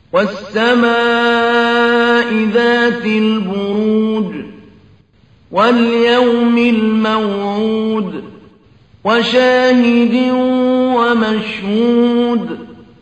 والسماء ذات البروج واليوم الموعود وشاهد ومشهود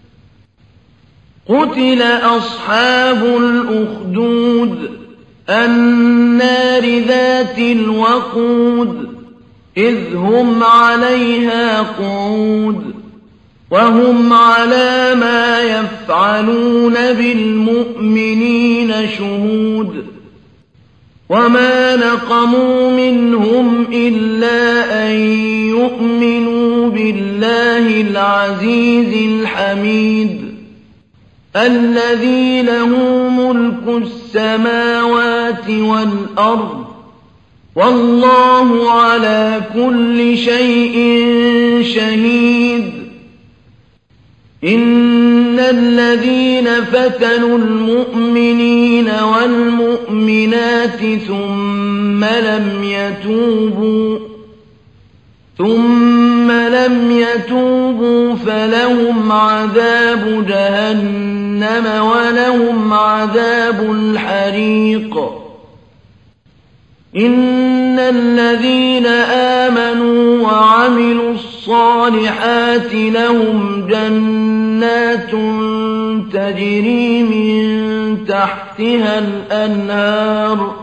قتل أصحاب الأخدود النار ذات الوقود إذ هم عليها قعود وهم على ما يفعلون بالمؤمنين شهود وما نقموا منهم إلا أن يؤمنوا بالله العزيز الحميد الذي له ملك السماوات والأرض والله على كل شيء شهيد إن الذين فتنوا المؤمنين والمؤمنات ثم لم يتوبوا فلهم عذاب جهنم ولهم عذاب الحريق إن الذين آمنوا وعملوا الصالحات لهم جنات تجري من تحتها الأنهار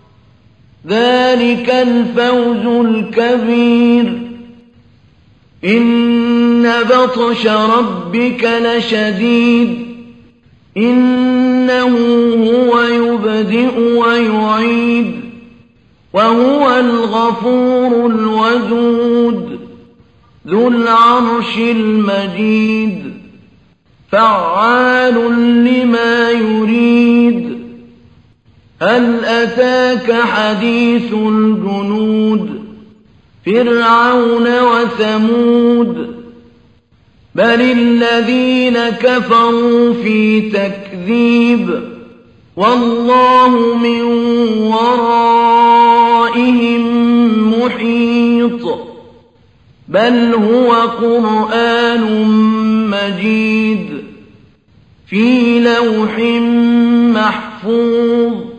ذلك الفوز الكبير إن بطش ربك لشديد إنه هو يبدئ ويعيد وهو الغفور الودود ذو العرش المجيد فعال لما يريد هل أتاك حديث الجنود فرعون وثمود بل الذين كفروا في تكذيب والله من ورائهم محيط بل هو قرآن مجيد في لوح محفوظ